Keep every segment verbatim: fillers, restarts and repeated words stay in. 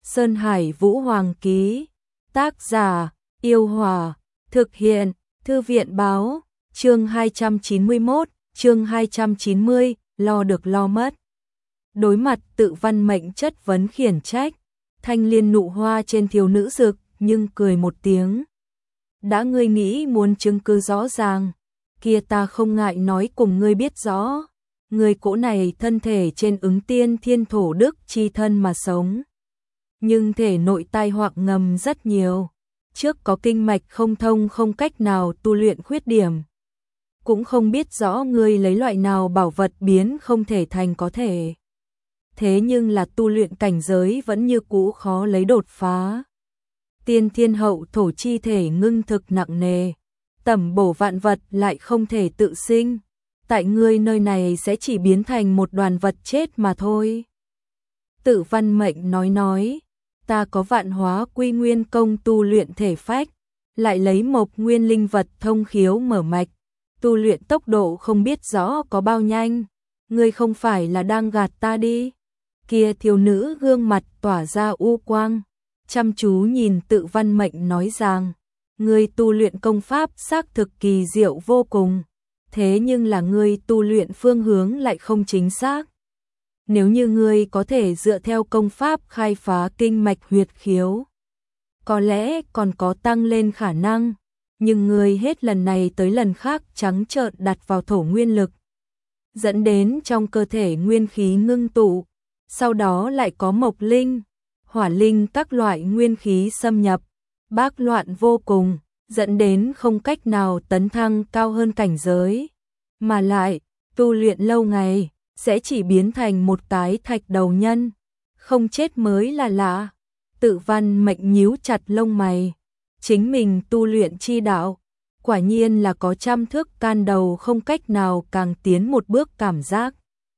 Sơn Hải Vũ Hoàng ký. Tác giả, Yêu Hòa. Thực hiện, Thư viện Báo. Chương hai trăm chín mươi mốt, chương hai trăm chín mươi, lo được lo mất. Đối mặt Tự Văn Mệnh chất vấn khiển trách, Thanh Liên nụ hoa trên thiếu nữ rực, nhưng cười một tiếng. Đã ngươi nghĩ muốn chứng cứ rõ ràng, kia ta không ngại nói cùng ngươi biết rõ. Ngươi cỗ này thân thể trên ứng tiên thiên thổ đức chi thân mà sống, nhưng thể nội tai họa ngầm rất nhiều. Trước có kinh mạch không thông, không cách nào tu luyện khuyết điểm. Cũng không biết rõ ngươi lấy loại nào bảo vật biến không thể thành có thể. Thế nhưng là tu luyện cảnh giới vẫn như cũ khó lấy đột phá. Tiên thiên hậu thổ chi thể ngưng thực nặng nề, tẩm bổ vạn vật lại không thể tự sinh. Tại ngươi nơi này sẽ chỉ biến thành một đoàn vật chết mà thôi. Tự Văn Mệnh nói nói, ta có vạn hóa quy nguyên công tu luyện thể phách, lại lấy mộc nguyên linh vật thông khiếu mở mạch, tu luyện tốc độ không biết rõ có bao nhanh. Ngươi không phải là đang gạt ta đi? Kia thiếu nữ gương mặt tỏa ra u quang, chăm chú nhìn Tự Văn Mệnh nói rằng, ngươi tu luyện công pháp xác thực kỳ diệu vô cùng, thế nhưng là ngươi tu luyện phương hướng lại không chính xác. Nếu như ngươi có thể dựa theo công pháp khai phá kinh mạch huyệt khiếu, có lẽ còn có tăng lên khả năng, nhưng ngươi hết lần này tới lần khác trắng trợn đặt vào thổ nguyên lực, dẫn đến trong cơ thể nguyên khí ngưng tụ, sau đó lại có mộc linh, hỏa linh các loại nguyên khí xâm nhập, bác loạn vô cùng, dẫn đến không cách nào tấn thăng cao hơn cảnh giới, mà lại tu luyện lâu ngày sẽ chỉ biến thành một cái thạch đầu nhân, không chết mới là lạ. Tự Văn Mệnh nhíu chặt lông mày, chính mình tu luyện chi đạo, quả nhiên là có trăm thước can đầu không cách nào càng tiến một bước cảm giác.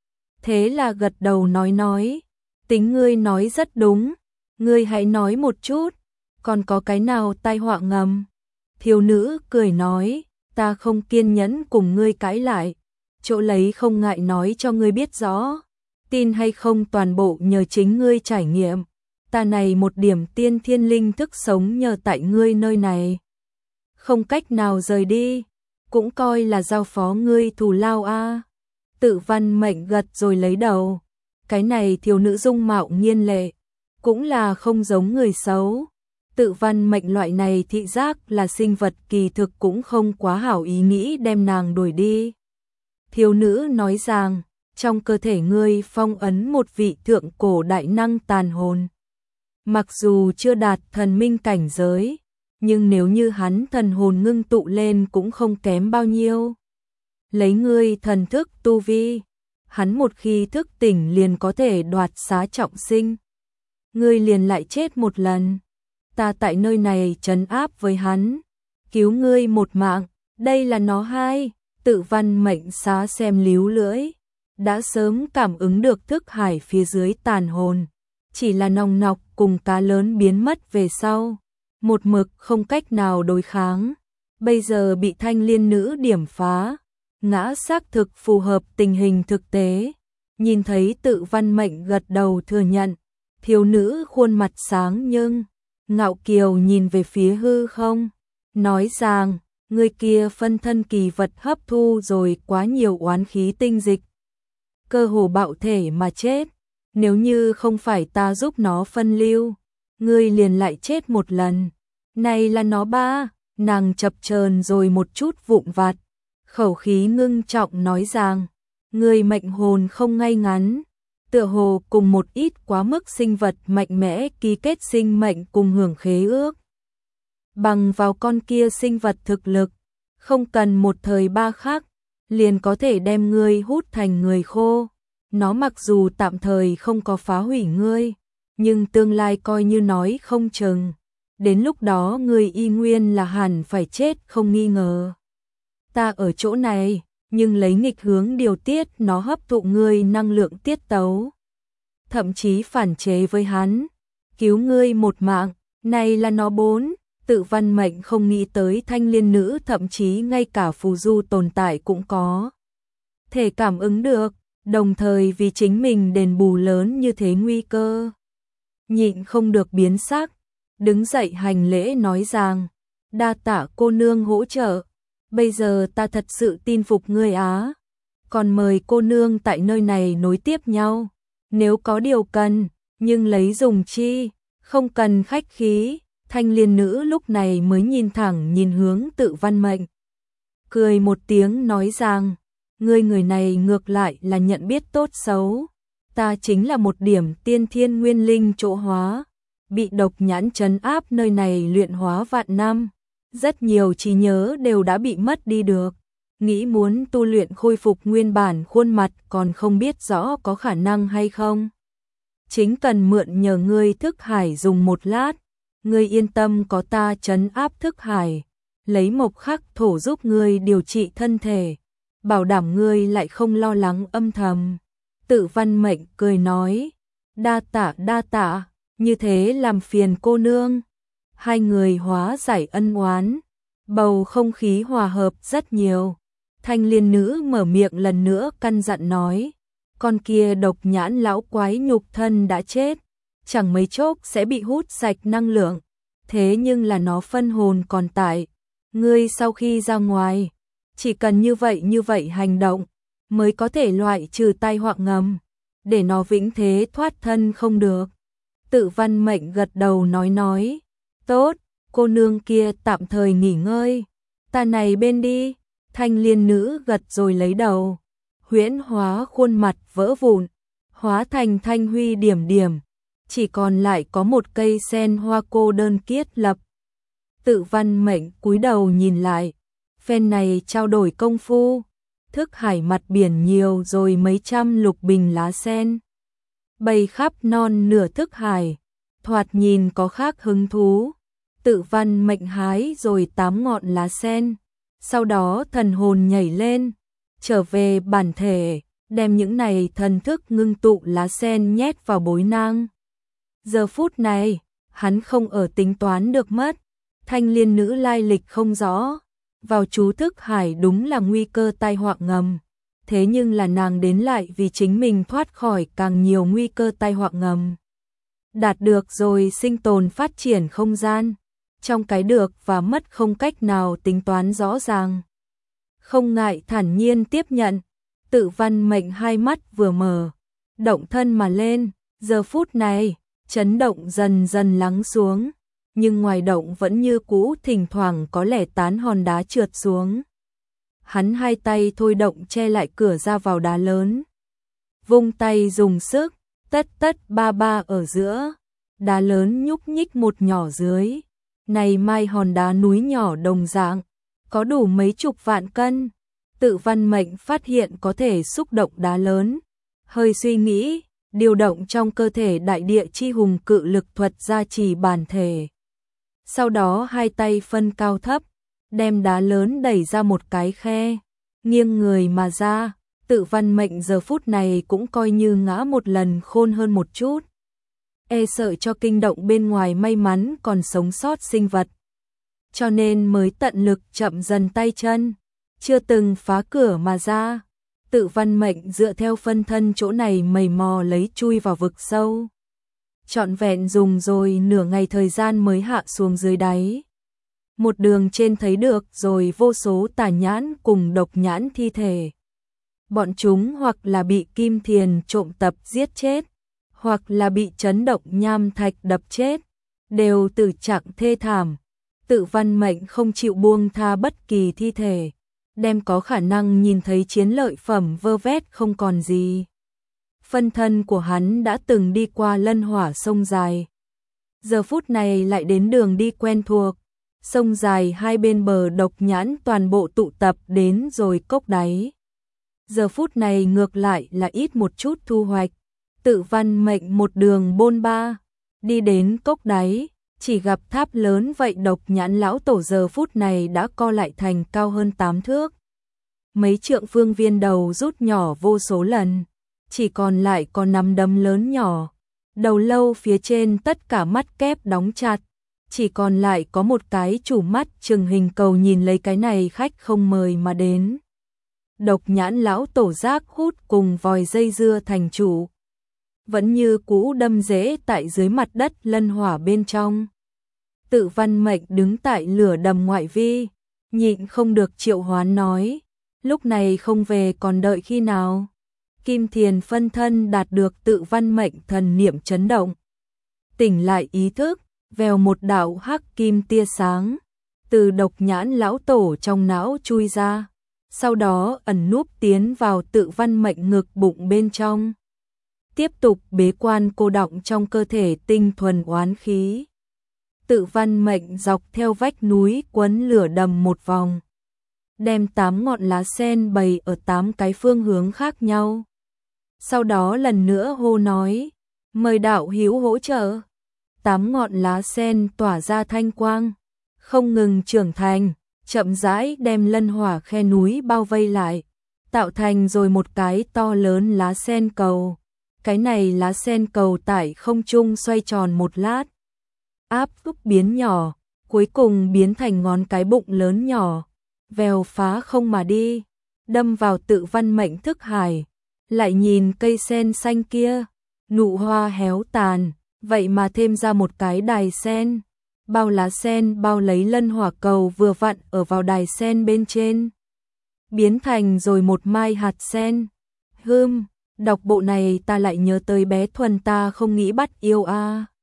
Thế là gật đầu nói nói, tính ngươi nói rất đúng, ngươi hãy nói một chút, còn có cái nào tai họa ngầm? Thiếu nữ cười nói, ta không kiên nhẫn cùng ngươi cãi lại, chỗ lấy không ngại nói cho ngươi biết rõ, tin hay không toàn bộ nhờ chính ngươi trải nghiệm. Ta này một điểm tiên thiên linh thức sống nhờ tại ngươi nơi này, không cách nào rời đi, cũng coi là giao phó ngươi thù lao a. Tự Văn Mệnh gật rồi lấy đầu, cái này thiếu nữ dung mạo nghiên lệ, cũng là không giống người xấu. Tự Văn Mệnh loại này thị giác là sinh vật kỳ thực cũng không quá hảo ý nghĩ đem nàng đuổi đi. Thiếu nữ nói rằng, trong cơ thể ngươi phong ấn một vị thượng cổ đại năng tàn hồn. Mặc dù chưa đạt thần minh cảnh giới, nhưng nếu như hắn thần hồn ngưng tụ lên cũng không kém bao nhiêu. Lấy ngươi thần thức tu vi, hắn một khi thức tỉnh liền có thể đoạt xá trọng sinh. Ngươi liền lại chết một lần. Ta tại nơi này trấn áp với hắn, cứu ngươi một mạng, đây là nó hai. Tự Văn Mệnh xá xem líu lưỡi, đã sớm cảm ứng được thức hải phía dưới tàn hồn, chỉ là nòng nọc cùng cá lớn biến mất về sau, một mực không cách nào đối kháng, bây giờ bị Thanh Liên nữ điểm phá, ngã xác thực phù hợp tình hình thực tế. Nhìn thấy Tự Văn Mệnh gật đầu thừa nhận, thiếu nữ khuôn mặt sáng nhưng ngạo kiều nhìn về phía hư không, nói rằng, người kia phân thân kỳ vật hấp thu rồi quá nhiều oán khí tinh dịch, cơ hồ bạo thể mà chết. Nếu như không phải ta giúp nó phân lưu, ngươi liền lại chết một lần. Này là nó ba, nàng chập chờn rồi một chút vụn vặt, khẩu khí ngưng trọng nói rằng, ngươi mệnh hồn không ngay ngắn, tựa hồ cùng một ít quá mức sinh vật mạnh mẽ ký kết sinh mệnh cùng hưởng khế ước. Bằng vào con kia sinh vật thực lực, không cần một thời ba khắc, liền có thể đem ngươi hút thành người khô. Nó mặc dù tạm thời không có phá hủy ngươi, nhưng tương lai coi như nói không chừng. Đến lúc đó ngươi y nguyên là hẳn phải chết không nghi ngờ. Ta ở chỗ này, nhưng lấy nghịch hướng điều tiết nó hấp thụ ngươi năng lượng tiết tấu. Thậm chí phản chế với hắn, cứu ngươi một mạng, này là nó bốn. Tự Văn Mệnh không nghĩ tới Thanh Liên nữ thậm chí ngay cả phù du tồn tại cũng có thể cảm ứng được, đồng thời vì chính mình đền bù lớn như thế nguy cơ. nhịn không được biến sắc, đứng dậy hành lễ nói rằng, đa tạ cô nương hỗ trợ, bây giờ ta thật sự tin phục ngươi á, còn mời cô nương tại nơi này nối tiếp nhau, nếu có điều cần, nhưng lấy dùng chi, không cần khách khí. Thanh Liên nữ lúc này mới nhìn thẳng nhìn hướng Tự Văn Mệnh, cười một tiếng nói rằng, ngươi người này ngược lại là nhận biết tốt xấu, ta chính là một điểm tiên thiên nguyên linh chỗ hóa, bị độc nhãn trấn áp nơi này luyện hóa vạn năm, rất nhiều trí nhớ đều đã bị mất đi được, nghĩ muốn tu luyện khôi phục nguyên bản khuôn mặt còn không biết rõ có khả năng hay không. Chính cần mượn nhờ ngươi thức hải dùng một lát, ngươi yên tâm có ta trấn áp thức hải, lấy mộc khắc thổ giúp ngươi điều trị thân thể, bảo đảm ngươi lại không lo lắng âm thầm. Tự Văn Mệnh cười nói, đa tạ đa tạ, như thế làm phiền cô nương. Hai người hóa giải ân oán, bầu không khí hòa hợp rất nhiều. Thanh Liên nữ mở miệng lần nữa căn dặn nói, con kia độc nhãn lão quái nhục thân đã chết, chẳng mấy chốc sẽ bị hút sạch năng lượng, thế nhưng là nó phân hồn còn tại. Ngươi sau khi ra ngoài, chỉ cần như vậy như vậy hành động, mới có thể loại trừ tai họa ngầm, để nó vĩnh thế thoát thân không được. Tự Văn Mệnh gật đầu nói nói, tốt, cô nương kia tạm thời nghỉ ngơi, ta này bên đi. Thanh Liên nữ gật rồi lấy đầu, huyễn hóa khuôn mặt vỡ vụn, hóa thành thanh huy điểm điểm, chỉ còn lại có một cây sen hoa cô đơn kiết lập. Tự Văn Mệnh cúi đầu nhìn lại, phen này trao đổi công phu, thức hải mặt biển nhiều rồi mấy trăm lục bình lá sen, bày khắp non nửa thức hải, thoạt nhìn có khác hứng thú. Tự Văn Mệnh hái rồi tám ngọn lá sen, sau đó thần hồn nhảy lên, trở về bản thể, đem những này thần thức ngưng tụ lá sen nhét vào bối nang. Giờ phút này, hắn không ở tính toán được mất, Thanh Liên nữ lai lịch không rõ, vào chú thức hải đúng là nguy cơ tai họa ngầm, thế nhưng là nàng đến lại vì chính mình thoát khỏi càng nhiều nguy cơ tai họa ngầm. Đạt được rồi sinh tồn phát triển không gian, trong cái được và mất không cách nào tính toán rõ ràng. Không ngại thản nhiên tiếp nhận, Tự Văn Mệnh hai mắt vừa mở, động thân mà lên, giờ phút này, chấn động dần dần lắng xuống, nhưng ngoài động vẫn như cũ thỉnh thoảng có lẻ tán hòn đá trượt xuống. Hắn hai tay thôi động che lại cửa ra vào đá lớn, vung tay dùng sức, tất tất ba ba ở giữa, đá lớn nhúc nhích một nhỏ dưới, này mai hòn đá núi nhỏ đồng dạng, có đủ mấy chục vạn cân. Tự Văn Mệnh phát hiện có thể xúc động đá lớn, hơi suy nghĩ, điều động trong cơ thể đại địa chi hùng cự lực thuật gia trì bản thể. Sau đó hai tay phân cao thấp, đem đá lớn đẩy ra một cái khe, nghiêng người mà ra. Tự Văn Mệnh giờ phút này cũng coi như ngã một lần khôn hơn một chút, e sợ cho kinh động bên ngoài may mắn còn sống sót sinh vật, cho nên mới tận lực chậm dần tay chân, chưa từng phá cửa mà ra. Tự Văn Mệnh dựa theo phân thân chỗ này mầy mò lấy chui vào vực sâu, trọn vẹn dùng rồi nửa ngày thời gian mới hạ xuống dưới đáy. Một đường trên thấy được rồi vô số tà nhãn cùng độc nhãn thi thể, bọn chúng hoặc là bị kim thiền trộm tập giết chết, hoặc là bị chấn động nham thạch đập chết, đều tử trạng thê thảm. Tự Văn Mệnh không chịu buông tha bất kỳ thi thể, đem có khả năng nhìn thấy chiến lợi phẩm vơ vét không còn gì. Phân thân của hắn đã từng đi qua lân hỏa sông dài, giờ phút này lại đến đường đi quen thuộc, sông dài hai bên bờ độc nhãn toàn bộ tụ tập đến rồi cốc đáy. Giờ phút này ngược lại là ít một chút thu hoạch. Tự Văn Mệnh một đường bôn ba, đi đến cốc đáy, chỉ gặp tháp lớn vậy độc nhãn lão tổ giờ phút này đã co lại thành cao hơn tám thước. Mấy trượng phương viên đầu rút nhỏ vô số lần, chỉ còn lại có nắm đấm lớn nhỏ. Đầu lâu phía trên tất cả mắt kép đóng chặt, chỉ còn lại có một cái chủ mắt trừng hình cầu nhìn lấy cái này khách không mời mà đến. Độc nhãn lão tổ giác hút cùng vòi dây dưa thành chủ. vẫn như cũ đâm rễ tại dưới mặt đất lân hỏa bên trong. Tự Văn Mệnh đứng tại lửa đầm ngoại vi, nhịn không được triệu hoán nói, lúc này không về còn đợi khi nào? Kim Thiền phân thân đạt được Tự Văn Mệnh thần niệm chấn động, tỉnh lại ý thức, vèo một đạo hắc kim tia sáng từ độc nhãn lão tổ trong não chui ra, sau đó ẩn núp tiến vào Tự Văn Mệnh ngực bụng bên trong, tiếp tục bế quan cô đọng trong cơ thể tinh thuần oán khí. Tự Văn Mệnh dọc theo vách núi quấn lửa đầm một vòng, đem tám ngọn lá sen bày ở tám cái phương hướng khác nhau. Sau đó lần nữa hô nói, mời đạo hữu hỗ trợ. Tám ngọn lá sen tỏa ra thanh quang, không ngừng trưởng thành, chậm rãi đem lân hỏa khe núi bao vây lại, tạo thành rồi một cái to lớn lá sen cầu. Cái này lá sen cầu tại không trung xoay tròn một lát, áp ức biến nhỏ, cuối cùng biến thành ngón cái bụng lớn nhỏ, vèo phá không mà đi, đâm vào Tự Văn Mệnh thức hải. Lại nhìn cây sen xanh kia, nụ hoa héo tàn, vậy mà thêm ra một cái đài sen, bao lá sen bao lấy lân hỏa cầu vừa vặn ở vào đài sen bên trên, biến thành rồi một mai hạt sen. Hưm, đọc bộ này ta lại nhớ tới bé Thuần ta không nghĩ bắt yêu a. À.